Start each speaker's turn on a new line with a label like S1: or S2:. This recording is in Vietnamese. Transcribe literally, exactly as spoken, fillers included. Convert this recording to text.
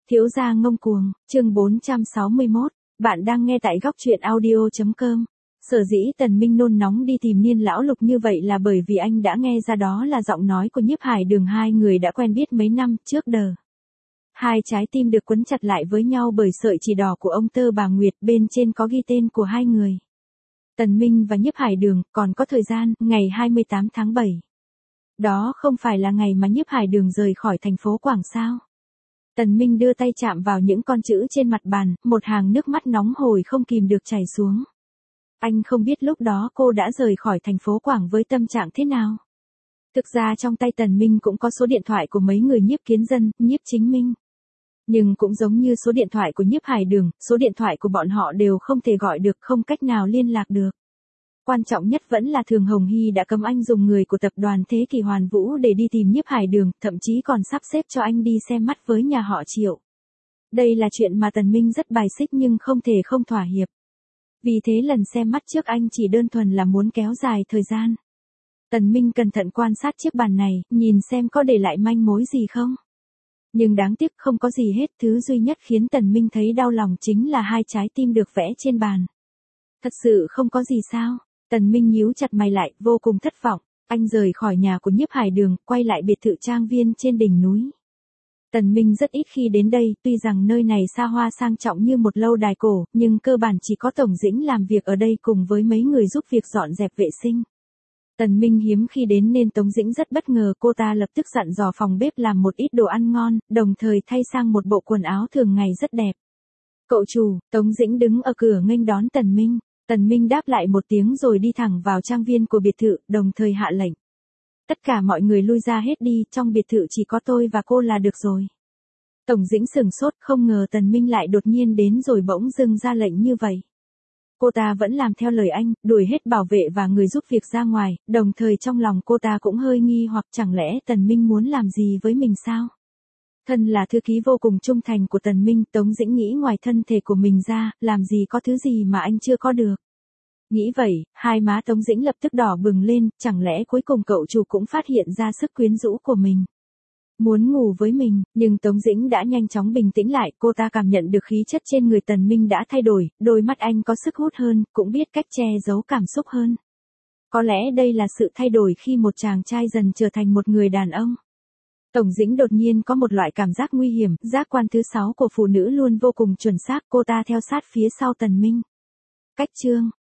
S1: Thiếu gia ngông cuồng, chương bốn trăm sáu mươi mốt, bạn đang nghe tại góc truyện audio chấm com. Sở dĩ Tần Minh nôn nóng đi tìm Niên lão lục như vậy là bởi vì anh đã nghe ra đó là giọng nói của Nhiếp Hải Đường, hai người đã quen biết mấy năm trước đờ. Hai trái tim được quấn chặt lại với nhau bởi sợi chỉ đỏ của ông Tơ bà Nguyệt, bên trên có ghi tên của hai người. Tần Minh và Nhiếp Hải Đường, còn có thời gian, ngày hai mươi tám tháng bảy. Đó không phải là ngày mà Nhiếp Hải Đường rời khỏi thành phố Quảng sao? Tần Minh đưa tay chạm vào những con chữ trên mặt bàn, một hàng nước mắt nóng hổi không kìm được chảy xuống. Anh không biết lúc đó cô đã rời khỏi thành phố Quảng với tâm trạng thế nào. Thực ra trong tay Tần Minh cũng có số điện thoại của mấy người Nhiếp Kiến Dân, Nhiếp Chính Minh. Nhưng cũng giống như số điện thoại của Nhiếp Hải Đường, số điện thoại của bọn họ đều không thể gọi được, không cách nào liên lạc được. Quan trọng nhất vẫn là Thường Hồng Hy đã cấm anh dùng người của tập đoàn Thế Kỷ Hoàn Vũ để đi tìm Nhiếp Hải Đường, thậm chí còn sắp xếp cho anh đi xem mắt với nhà họ Triệu. Đây là chuyện mà Tần Minh rất bài xích nhưng không thể không thỏa hiệp. Vì thế lần xem mắt trước anh chỉ đơn thuần là muốn kéo dài thời gian. Tần Minh cẩn thận quan sát chiếc bàn này, nhìn xem có để lại manh mối gì không. Nhưng đáng tiếc không có gì hết, thứ duy nhất khiến Tần Minh thấy đau lòng chính là hai trái tim được vẽ trên bàn. Thật sự không có gì sao? Tần Minh nhíu chặt mày lại, vô cùng thất vọng. Anh rời khỏi nhà của Nhiếp Hải Đường, quay lại biệt thự trang viên trên đỉnh núi. Tần Minh rất ít khi đến đây, tuy rằng nơi này xa hoa sang trọng như một lâu đài cổ, nhưng cơ bản chỉ có Tổng Dĩnh làm việc ở đây cùng với mấy người giúp việc dọn dẹp vệ sinh. Tần Minh hiếm khi đến nên Tống Dĩnh rất bất ngờ, cô ta lập tức dặn dò phòng bếp làm một ít đồ ăn ngon, đồng thời thay sang một bộ quần áo thường ngày rất đẹp. Cậu chủ, Tống Dĩnh đứng ở cửa nghênh đón Tần Minh. Tần Minh đáp lại một tiếng rồi đi thẳng vào trang viên của biệt thự, đồng thời hạ lệnh. Tất cả mọi người lui ra hết đi, trong biệt thự chỉ có tôi và cô là được rồi. Tổng Dĩnh sửng sốt, không ngờ Tần Minh lại đột nhiên đến rồi bỗng dưng ra lệnh như vậy. Cô ta vẫn làm theo lời anh, đuổi hết bảo vệ và người giúp việc ra ngoài, đồng thời trong lòng cô ta cũng hơi nghi hoặc chẳng lẽ Tần Minh muốn làm gì với mình sao? Thân là thư ký vô cùng trung thành của Tần Minh, Tống Dĩnh nghĩ ngoài thân thể của mình ra, làm gì có thứ gì mà anh chưa có được. Nghĩ vậy, hai má Tống Dĩnh lập tức đỏ bừng lên, chẳng lẽ cuối cùng cậu chủ cũng phát hiện ra sức quyến rũ của mình. Muốn ngủ với mình, nhưng Tống Dĩnh đã nhanh chóng bình tĩnh lại, cô ta cảm nhận được khí chất trên người Tần Minh đã thay đổi, đôi mắt anh có sức hút hơn, cũng biết cách che giấu cảm xúc hơn. Có lẽ đây là sự thay đổi khi một chàng trai dần trở thành một người đàn ông. Tổng Dĩnh đột nhiên có một loại cảm giác nguy hiểm, giác quan thứ sáu của phụ nữ luôn vô cùng chuẩn xác, cô ta theo sát phía sau Tần Minh. Cách chương,